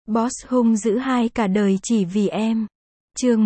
Boss hung dữ hai cả đời chỉ vì em. Chương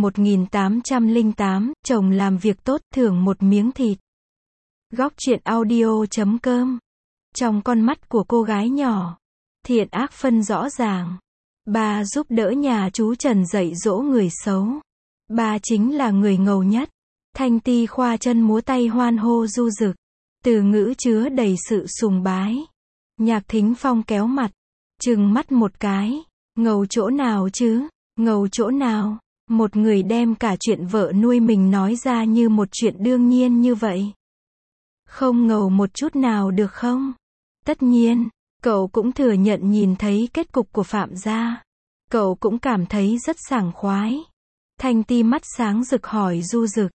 1808, chồng làm việc tốt thưởng một miếng thịt. Góc truyện audio.com. Trong con mắt của cô gái nhỏ, thiện ác phân rõ ràng. Ba giúp đỡ nhà chú Trần dạy dỗ người xấu. Ba chính là người ngầu nhất. Thanh Ti khoa chân múa tay hoan hô du dực. Từ ngữ chứa đầy sự sùng bái. Nhạc Thính Phong kéo mặt, trừng mắt một cái. Ngầu chỗ nào chứ? Ngầu chỗ nào? Một người đem cả chuyện vợ nuôi mình nói ra như một chuyện đương nhiên như vậy. Không ngầu một chút nào được không? Tất nhiên, cậu cũng thừa nhận nhìn thấy kết cục của Phạm gia. Cậu cũng cảm thấy rất sảng khoái. Thanh Ti mắt sáng rực hỏi du dực.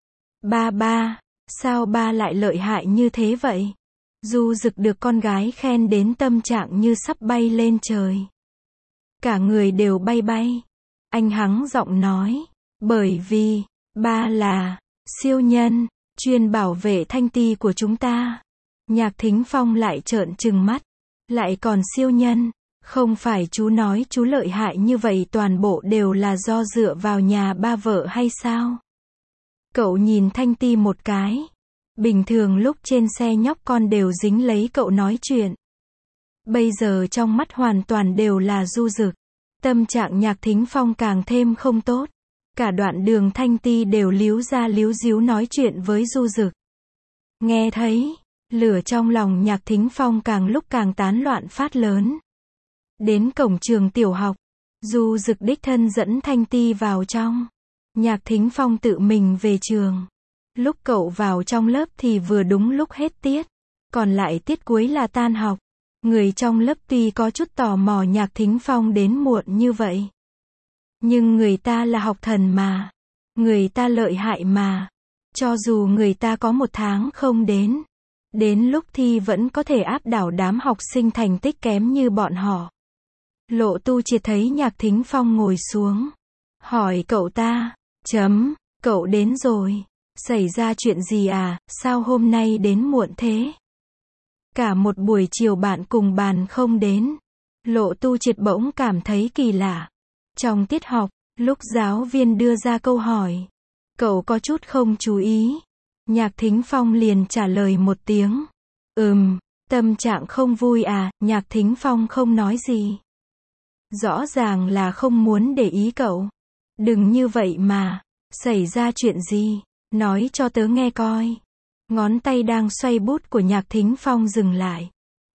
Ba, sao ba lại lợi hại như thế vậy? Du dực được con gái khen đến tâm trạng như sắp bay lên trời. Cả người đều bay bay. Anh hắng giọng nói. Bởi vì, ba là siêu nhân, chuyên bảo vệ Thanh Ti của chúng ta. Nhạc Thính Phong lại trợn trừng mắt. Lại còn siêu nhân. Không phải chú nói chú lợi hại như vậy toàn bộ đều là do dựa vào nhà ba vợ hay sao? Cậu nhìn Thanh Ti một cái. Bình thường lúc trên xe nhóc con đều dính lấy cậu nói chuyện. Bây giờ trong mắt hoàn toàn đều là du dực. Tâm trạng Nhạc Thính Phong càng thêm không tốt. Cả đoạn đường Thanh Ti đều líu ra líu díu nói chuyện với du dực. Nghe thấy, lửa trong lòng Nhạc Thính Phong càng lúc càng tán loạn phát lớn. Đến cổng trường tiểu học, du dực đích thân dẫn Thanh Ti vào trong. Nhạc Thính Phong tự mình về trường. Lúc cậu vào trong lớp thì vừa đúng lúc hết tiết. Còn lại tiết cuối là tan học. Người trong lớp tuy có chút tò mò Nhạc Thính Phong đến muộn như vậy. Nhưng người ta là học thần mà. Người ta lợi hại mà. Cho dù người ta có 1 tháng không đến. Đến lúc thi vẫn có thể áp đảo đám học sinh thành tích kém như bọn họ. Lộ Tu Triệt thấy Nhạc Thính Phong ngồi xuống. Hỏi cậu ta. Cậu đến rồi. Xảy ra chuyện gì à, sao hôm nay đến muộn thế? Cả một buổi chiều bạn cùng bàn không đến. Lộ Tu Triệt bỗng cảm thấy kỳ lạ. Trong tiết học, lúc giáo viên đưa ra câu hỏi, cậu có chút không chú ý. Nhạc Thính Phong liền trả lời một tiếng. Tâm trạng không vui à, Nhạc Thính Phong không nói gì. Rõ ràng là không muốn để ý cậu. Đừng như vậy mà. Xảy ra chuyện gì? Nói cho tớ nghe coi. Ngón tay đang xoay bút của Nhạc Thính Phong dừng lại.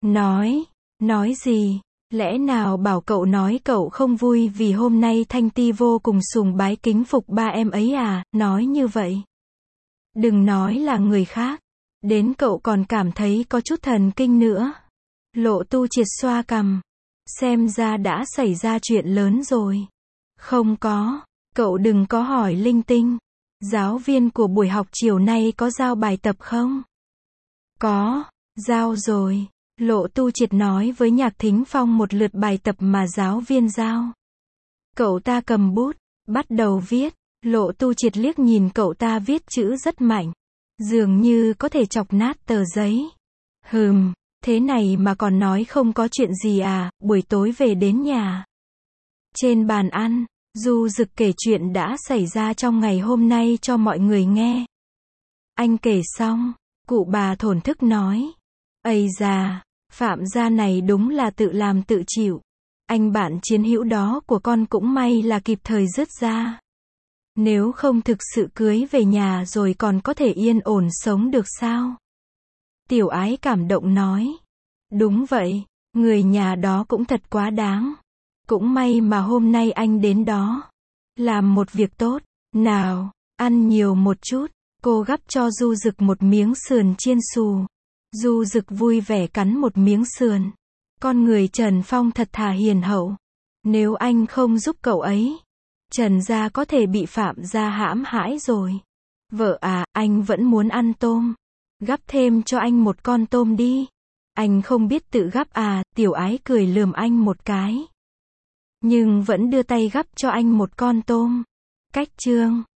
Nói gì? Lẽ nào bảo cậu nói cậu không vui vì hôm nay Thanh Ti vô cùng sùng bái kính phục ba em ấy à, nói như vậy. Đừng nói là người khác. Đến cậu còn cảm thấy có chút thần kinh nữa. Lộ Tu Triệt xoa cằm. Xem ra đã xảy ra chuyện lớn rồi. Không có. Cậu đừng có hỏi linh tinh. Giáo viên của buổi học chiều nay có giao bài tập không? Có, giao rồi. Lộ Tu Triệt nói với Nhạc Thính Phong một lượt bài tập mà giáo viên giao. Cậu ta cầm bút, bắt đầu viết. Lộ Tu Triệt liếc nhìn cậu ta viết chữ rất mạnh. Dường như có thể chọc nát tờ giấy. Thế này mà còn nói không có chuyện gì à, buổi tối về đến nhà. Trên bàn ăn, du dực kể chuyện đã xảy ra trong ngày hôm nay cho mọi người nghe. Anh kể xong, cụ bà thổn thức nói. Ây da, Phạm gia này đúng là tự làm tự chịu. Anh bạn chiến hữu đó của con cũng may là kịp thời dứt ra. Nếu không thực sự cưới về nhà rồi còn có thể yên ổn sống được sao? Tiểu Ái cảm động nói. Đúng vậy, người nhà đó cũng thật quá đáng. Cũng may mà hôm nay anh đến đó. Làm một việc tốt. Nào, ăn nhiều một chút. Cô gắp cho du dực một miếng sườn chiên xù. Du dực vui vẻ cắn một miếng sườn. Con người Trần Phong thật thà hiền hậu. Nếu anh không giúp cậu ấy, Trần gia có thể bị Phạm gia hãm hãi rồi. Vợ à, anh vẫn muốn ăn tôm. Gắp thêm cho anh một con tôm đi. Anh không biết tự gắp à, Tiểu Ái cười lườm anh một cái. Nhưng vẫn đưa tay gắp cho anh một con tôm. Cách chương